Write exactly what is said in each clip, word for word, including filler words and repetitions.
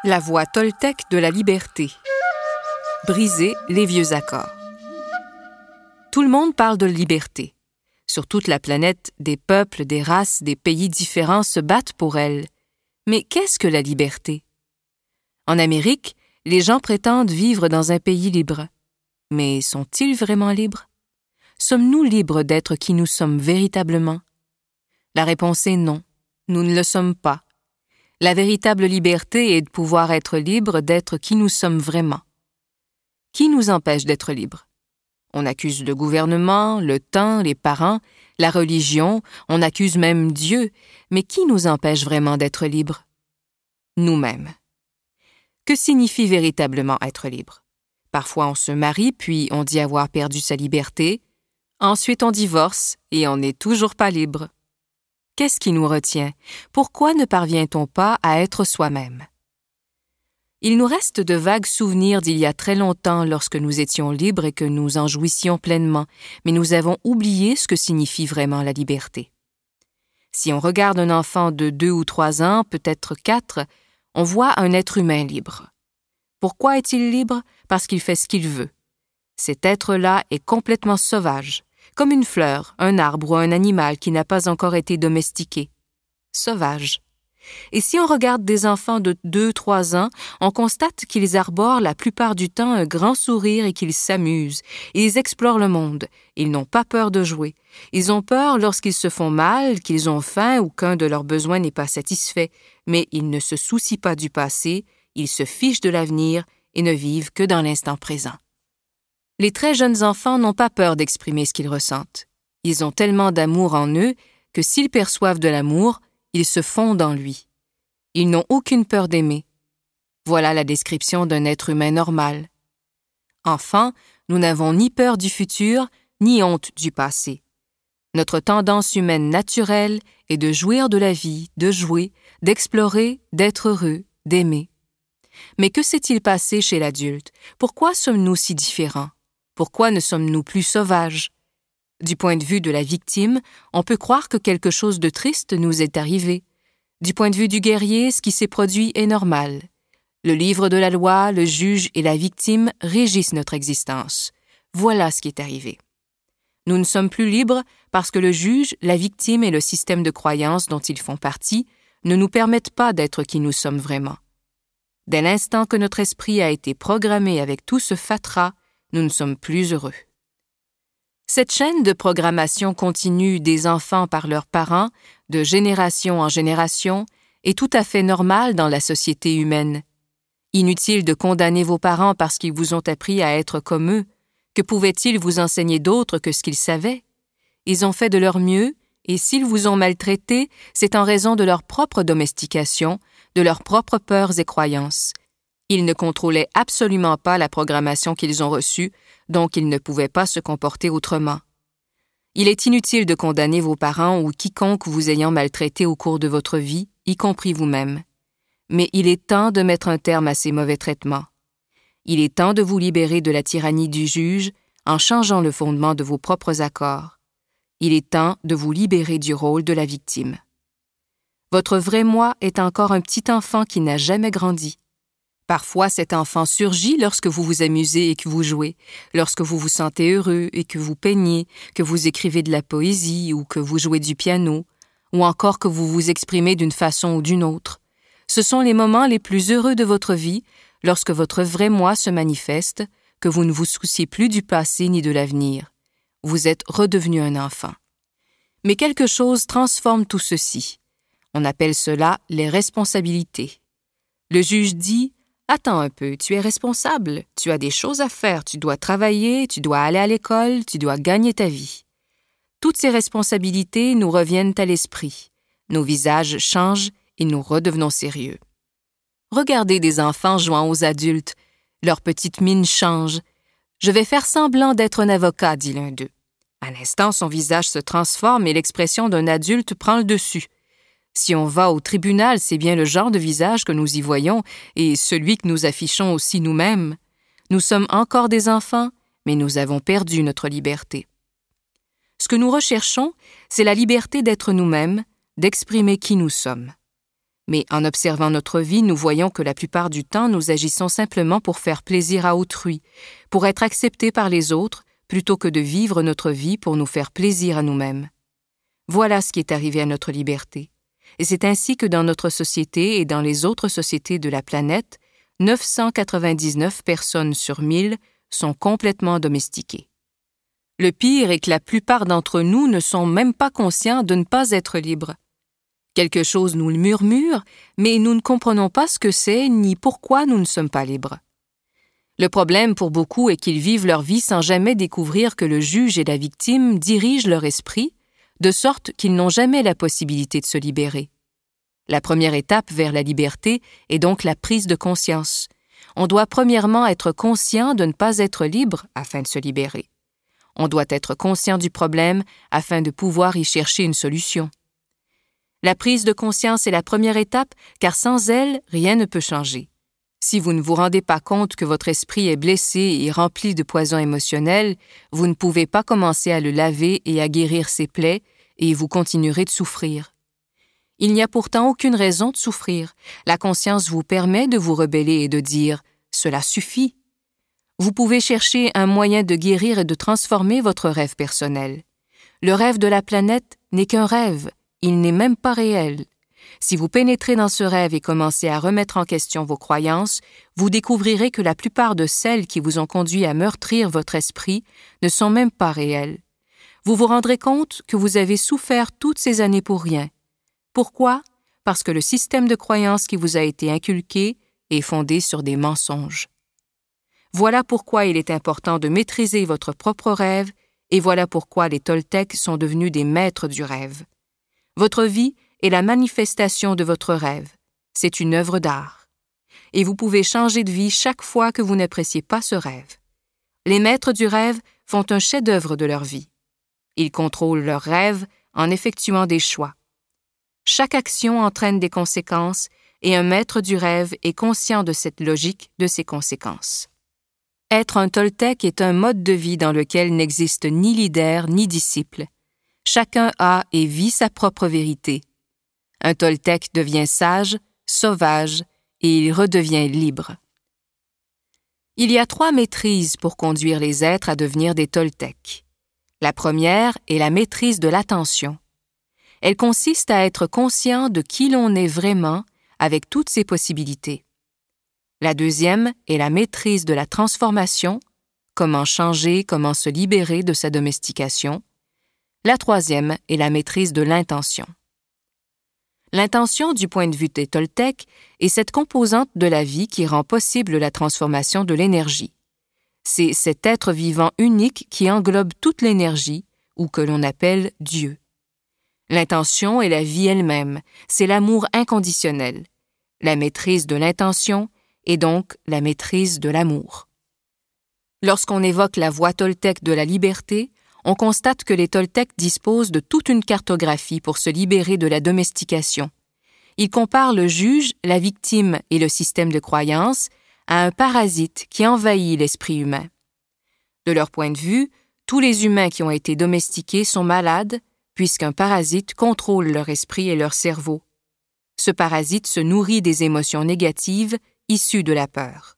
La voix toltèque de la liberté. Briser les vieux accords. Tout le monde parle de liberté. Sur toute la planète, des peuples, des races, des pays différents se battent pour elle. Mais qu'est-ce que la liberté? En Amérique, les gens prétendent vivre dans un pays libre. Mais sont-ils vraiment libres? Sommes-nous libres d'être qui nous sommes véritablement? La réponse est non, nous ne le sommes pas. La véritable liberté est de pouvoir être libre d'être qui nous sommes vraiment. Qui nous empêche d'être libres? On accuse le gouvernement, le temps, les parents, la religion, on accuse même Dieu, mais qui nous empêche vraiment d'être libres? Nous-mêmes. Que signifie véritablement être libre? Parfois on se marie, puis on dit avoir perdu sa liberté. Ensuite on divorce et on n'est toujours pas libre. Qu'est-ce qui nous retient? Pourquoi ne parvient-on pas à être soi-même? Il nous reste de vagues souvenirs d'il y a très longtemps lorsque nous étions libres et que nous en jouissions pleinement, mais nous avons oublié ce que signifie vraiment la liberté. Si on regarde un enfant de deux ou trois ans, peut-être quatre, on voit un être humain libre. Pourquoi est-il libre? Parce qu'il fait ce qu'il veut. Cet être-là est complètement sauvage, comme une fleur, un arbre ou un animal qui n'a pas encore été domestiqué. Sauvage. Et si on regarde des enfants de deux, trois ans, on constate qu'ils arborent la plupart du temps un grand sourire et qu'ils s'amusent. Ils explorent le monde. Ils n'ont pas peur de jouer. Ils ont peur lorsqu'ils se font mal, qu'ils ont faim ou qu'un de leurs besoins n'est pas satisfait. Mais ils ne se soucient pas du passé, ils se fichent de l'avenir et ne vivent que dans l'instant présent. Les très jeunes enfants n'ont pas peur d'exprimer ce qu'ils ressentent. Ils ont tellement d'amour en eux que s'ils perçoivent de l'amour, ils se fondent en lui. Ils n'ont aucune peur d'aimer. Voilà la description d'un être humain normal. Enfant, nous n'avons ni peur du futur, ni honte du passé. Notre tendance humaine naturelle est de jouir de la vie, de jouer, d'explorer, d'être heureux, d'aimer. Mais que s'est-il passé chez l'adulte? Pourquoi sommes-nous si différents? Pourquoi ne sommes-nous plus sauvages? Du point de vue de la victime, on peut croire que quelque chose de triste nous est arrivé. Du point de vue du guerrier, ce qui s'est produit est normal. Le livre de la loi, le juge et la victime régissent notre existence. Voilà ce qui est arrivé. Nous ne sommes plus libres parce que le juge, la victime et le système de croyances dont ils font partie ne nous permettent pas d'être qui nous sommes vraiment. Dès l'instant que notre esprit a été programmé avec tout ce fatras, nous ne sommes plus heureux. Cette chaîne de programmation continue des enfants par leurs parents, de génération en génération, est tout à fait normale dans la société humaine. Inutile de condamner vos parents parce qu'ils vous ont appris à être comme eux. Que pouvaient-ils vous enseigner d'autre que ce qu'ils savaient? Ils ont fait de leur mieux, et s'ils vous ont maltraité, c'est en raison de leur propre domestication, de leurs propres peurs et croyances. Ils ne contrôlaient absolument pas la programmation qu'ils ont reçue, donc ils ne pouvaient pas se comporter autrement. Il est inutile de condamner vos parents ou quiconque vous ayant maltraité au cours de votre vie, y compris vous-même. Mais il est temps de mettre un terme à ces mauvais traitements. Il est temps de vous libérer de la tyrannie du juge en changeant le fondement de vos propres accords. Il est temps de vous libérer du rôle de la victime. Votre vrai moi est encore un petit enfant qui n'a jamais grandi. Parfois, cet enfant surgit lorsque vous vous amusez et que vous jouez, lorsque vous vous sentez heureux et que vous peignez, que vous écrivez de la poésie ou que vous jouez du piano, ou encore que vous vous exprimez d'une façon ou d'une autre. Ce sont les moments les plus heureux de votre vie, lorsque votre vrai moi se manifeste, que vous ne vous souciez plus du passé ni de l'avenir. Vous êtes redevenu un enfant. Mais quelque chose transforme tout ceci. On appelle cela les responsabilités. Le juge dit: « Attends un peu, tu es responsable, tu as des choses à faire, tu dois travailler, tu dois aller à l'école, tu dois gagner ta vie. » Toutes ces responsabilités nous reviennent à l'esprit. Nos visages changent et nous redevenons sérieux. Regardez des enfants jouant aux adultes. Leur petite mine change. « Je vais faire semblant d'être un avocat, » dit l'un d'eux. À l'instant, son visage se transforme et l'expression d'un adulte prend le dessus. Si on va au tribunal, c'est bien le genre de visage que nous y voyons et celui que nous affichons aussi nous-mêmes. Nous sommes encore des enfants, mais nous avons perdu notre liberté. Ce que nous recherchons, c'est la liberté d'être nous-mêmes, d'exprimer qui nous sommes. Mais en observant notre vie, nous voyons que la plupart du temps, nous agissons simplement pour faire plaisir à autrui, pour être acceptés par les autres, plutôt que de vivre notre vie pour nous faire plaisir à nous-mêmes. Voilà ce qui est arrivé à notre liberté. Et c'est ainsi que dans notre société et dans les autres sociétés de la planète, neuf cent quatre-vingt-dix-neuf personnes sur mille sont complètement domestiquées. Le pire est que la plupart d'entre nous ne sont même pas conscients de ne pas être libres. Quelque chose nous le murmure, mais nous ne comprenons pas ce que c'est ni pourquoi nous ne sommes pas libres. Le problème pour beaucoup est qu'ils vivent leur vie sans jamais découvrir que le juge et la victime dirigent leur esprit, de sorte qu'ils n'ont jamais la possibilité de se libérer. La première étape vers la liberté est donc la prise de conscience. On doit premièrement être conscient de ne pas être libre afin de se libérer. On doit être conscient du problème afin de pouvoir y chercher une solution. La prise de conscience est la première étape, car sans elle, rien ne peut changer. Si vous ne vous rendez pas compte que votre esprit est blessé et rempli de poison émotionnel, vous ne pouvez pas commencer à le laver et à guérir ses plaies, et vous continuerez de souffrir. Il n'y a pourtant aucune raison de souffrir. La conscience vous permet de vous rebeller et de dire « cela suffit ». Vous pouvez chercher un moyen de guérir et de transformer votre rêve personnel. Le rêve de la planète n'est qu'un rêve. Il n'est même pas réel. Si vous pénétrez dans ce rêve et commencez à remettre en question vos croyances, vous découvrirez que la plupart de celles qui vous ont conduit à meurtrir votre esprit ne sont même pas réelles. Vous vous rendrez compte que vous avez souffert toutes ces années pour rien. Pourquoi? Parce que le système de croyances qui vous a été inculqué est fondé sur des mensonges. Voilà pourquoi il est important de maîtriser votre propre rêve et voilà pourquoi les Toltecs sont devenus des maîtres du rêve. Votre vie est la manifestation de votre rêve. C'est une œuvre d'art. Et vous pouvez changer de vie chaque fois que vous n'appréciez pas ce rêve. Les maîtres du rêve font un chef-d'œuvre de leur vie. Ils contrôlent leurs rêves en effectuant des choix. Chaque action entraîne des conséquences et un maître du rêve est conscient de cette logique de ses conséquences. Être un Toltec est un mode de vie dans lequel n'existe ni leader ni disciple. Chacun a et vit sa propre vérité. Un Toltec devient sage, sauvage, et il redevient libre. Il y a trois maîtrises pour conduire les êtres à devenir des Toltecs. La première est la maîtrise de l'attention. Elle consiste à être conscient de qui l'on est vraiment avec toutes ses possibilités. La deuxième est la maîtrise de la transformation, comment changer, comment se libérer de sa domestication. La troisième est la maîtrise de l'intention. L'intention, du point de vue des Toltecs, est cette composante de la vie qui rend possible la transformation de l'énergie. C'est cet être vivant unique qui englobe toute l'énergie, ou que l'on appelle Dieu. L'intention est la vie elle-même, c'est l'amour inconditionnel. La maîtrise de l'intention est donc la maîtrise de l'amour. Lorsqu'on évoque la voie Toltec de la liberté, on constate que les Toltecs disposent de toute une cartographie pour se libérer de la domestication. Ils comparent le juge, la victime et le système de croyance à un parasite qui envahit l'esprit humain. De leur point de vue, tous les humains qui ont été domestiqués sont malades puisqu'un parasite contrôle leur esprit et leur cerveau. Ce parasite se nourrit des émotions négatives issues de la peur.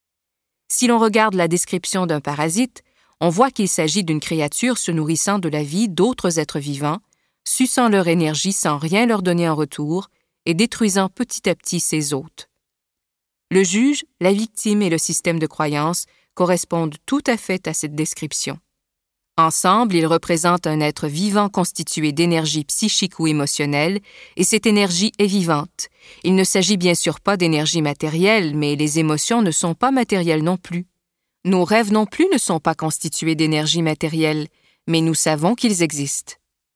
Si l'on regarde la description d'un parasite, on voit qu'il s'agit d'une créature se nourrissant de la vie d'autres êtres vivants, suçant leur énergie sans rien leur donner en retour et détruisant petit à petit ses hôtes. Le juge, la victime et le système de croyance correspondent tout à fait à cette description. Ensemble, ils représentent un être vivant constitué d'énergie psychique ou émotionnelle, et cette énergie est vivante. Il ne s'agit bien sûr pas d'énergie matérielle, mais les émotions ne sont pas matérielles non plus. Nos rêves non plus ne sont pas constitués d'énergie matérielle, mais nous savons qu'ils existent.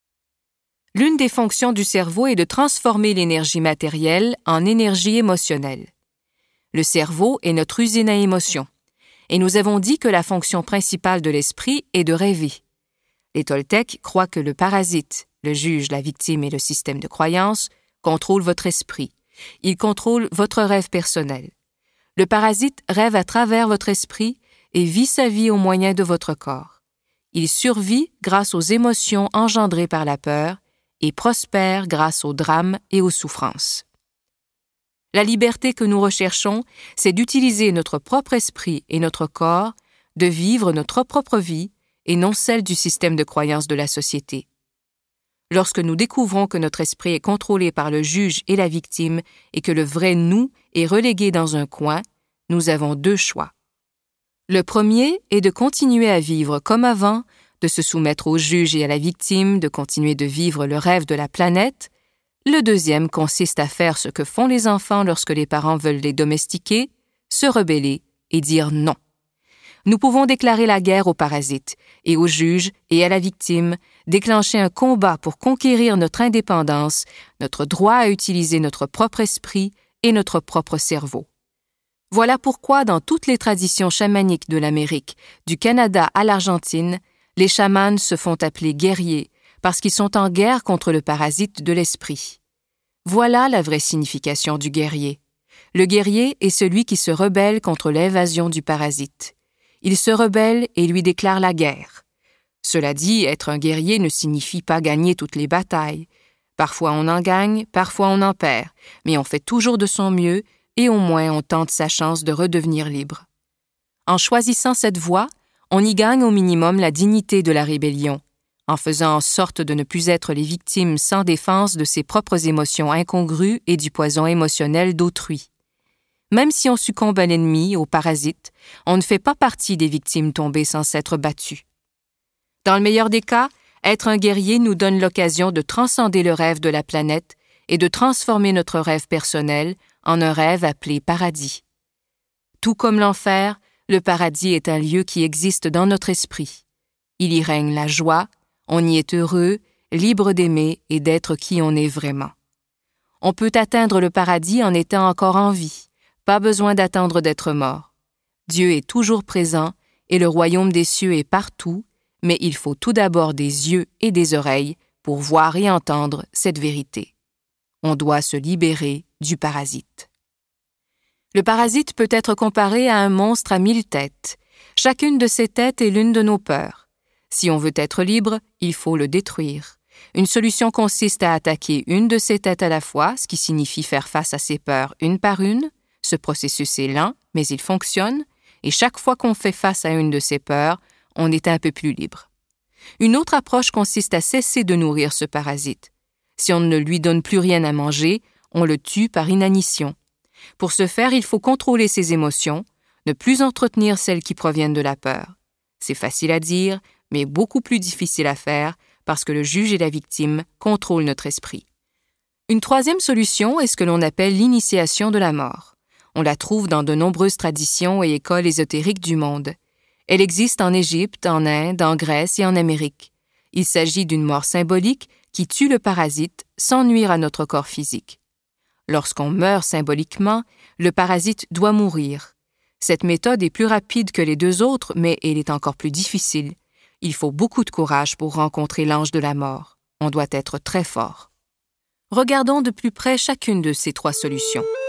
L'une des fonctions du cerveau est de transformer l'énergie matérielle en énergie émotionnelle. Le cerveau est notre usine à émotions, et nous avons dit que la fonction principale de l'esprit est de rêver. Les Toltecs croient que le parasite, le juge, la victime et le système de croyance contrôlent votre esprit. Ils contrôlent votre rêve personnel. Le parasite rêve à travers votre esprit et vit sa vie au moyen de votre corps. Il survit grâce aux émotions engendrées par la peur et prospère grâce aux drames et aux souffrances. La liberté que nous recherchons, c'est d'utiliser notre propre esprit et notre corps, de vivre notre propre vie et non celle du système de croyance de la société. Lorsque nous découvrons que notre esprit est contrôlé par le juge et la victime et que le vrai nous est relégué dans un coin, nous avons deux choix. Le premier est de continuer à vivre comme avant, de se soumettre au juge et à la victime, de continuer de vivre le rêve de la planète. Le deuxième consiste à faire ce que font les enfants lorsque les parents veulent les domestiquer, se rebeller et dire non. Nous pouvons déclarer la guerre aux parasites et au juge et à la victime, déclencher un combat pour conquérir notre indépendance, notre droit à utiliser notre propre esprit et notre propre cerveau. Voilà pourquoi dans toutes les traditions chamaniques de l'Amérique, du Canada à l'Argentine, les chamans se font appeler guerriers parce qu'ils sont en guerre contre le parasite de l'esprit. Voilà la vraie signification du guerrier. Le guerrier est celui qui se rebelle contre l'invasion du parasite. Il se rebelle et lui déclare la guerre. Cela dit, être un guerrier ne signifie pas gagner toutes les batailles. Parfois on en gagne, parfois on en perd, mais on fait toujours de son mieux et au moins on tente sa chance de redevenir libre. En choisissant cette voie, on y gagne au minimum la dignité de la rébellion, en faisant en sorte de ne plus être les victimes sans défense de ses propres émotions incongrues et du poison émotionnel d'autrui. Même si on succombe à l'ennemi, au parasite, on ne fait pas partie des victimes tombées sans s'être battues. Dans le meilleur des cas, être un guerrier nous donne l'occasion de transcender le rêve de la planète et de transformer notre rêve personnel en un rêve appelé paradis. Tout comme l'enfer, le paradis est un lieu qui existe dans notre esprit. Il y règne la joie, on y est heureux, libre d'aimer et d'être qui on est vraiment. On peut atteindre le paradis en étant encore en vie, pas besoin d'attendre d'être mort. Dieu est toujours présent et le royaume des cieux est partout, mais il faut tout d'abord des yeux et des oreilles pour voir et entendre cette vérité. On doit se libérer du parasite. Le parasite peut être comparé à un monstre à mille têtes. Chacune de ces têtes est l'une de nos peurs. Si on veut être libre, il faut le détruire. Une solution consiste à attaquer une de ces têtes à la fois, ce qui signifie faire face à ses peurs une par une. Ce processus est lent, mais il fonctionne, et chaque fois qu'on fait face à une de ces peurs, on est un peu plus libre. Une autre approche consiste à cesser de nourrir ce parasite. Si on ne lui donne plus rien à manger, on le tue par inanition. Pour ce faire, il faut contrôler ses émotions, ne plus entretenir celles qui proviennent de la peur. C'est facile à dire, mais beaucoup plus difficile à faire parce que le juge et la victime contrôlent notre esprit. Une troisième solution est ce que l'on appelle l'initiation de la mort. On la trouve dans de nombreuses traditions et écoles ésotériques du monde. Elle existe en Égypte, en Inde, en Grèce et en Amérique. Il s'agit d'une mort symbolique qui tue le parasite sans nuire à notre corps physique. Lorsqu'on meurt symboliquement, le parasite doit mourir. Cette méthode est plus rapide que les deux autres, mais elle est encore plus difficile. Il faut beaucoup de courage pour rencontrer l'ange de la mort. On doit être très fort. Regardons de plus près chacune de ces trois solutions.